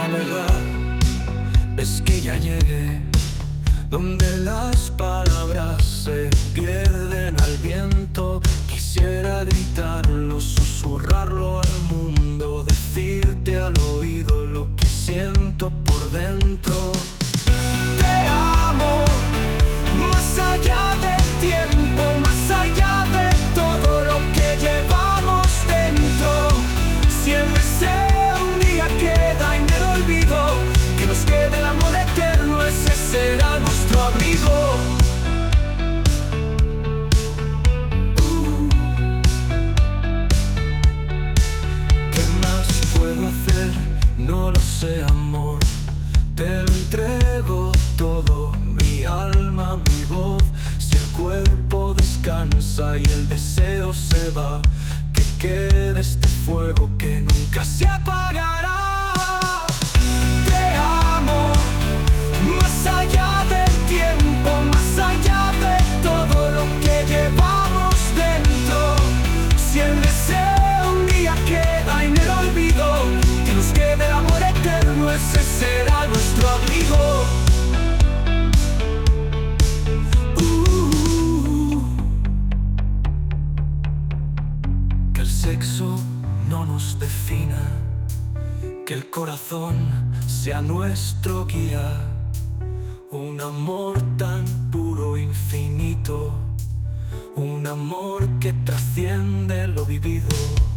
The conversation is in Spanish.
verdad es que ya llegué donde las palabras se pierden al viento. Quisiera gritarlo, susurrarlo al mundo, decirte al oído lo que siento por dentro. Te amo, más allá del tiempo, más allá de todo lo que llevamos dentro. Si el deseo un día queda en el olvido, que nos quede el amor eterno, ese será nuestro abrigo. ¿Qué más puedo hacer? No lo sé, amor. Te lo entrego todo, mi alma, mi voz. Si el cuerpo descansa y el deseo se va, que quede este fuego que nunca se apagará. Te amo, más allá del tiempo, más allá de todo lo que llevamos dentro. Si el deseo un día queda en el olvido, que nos quede el amor eterno, ese será nuestro abrigo. Que el sexo no nos defina, que el corazón sea nuestro guía. Un amor tan puro, infinito, un amor que trasciende lo vivido.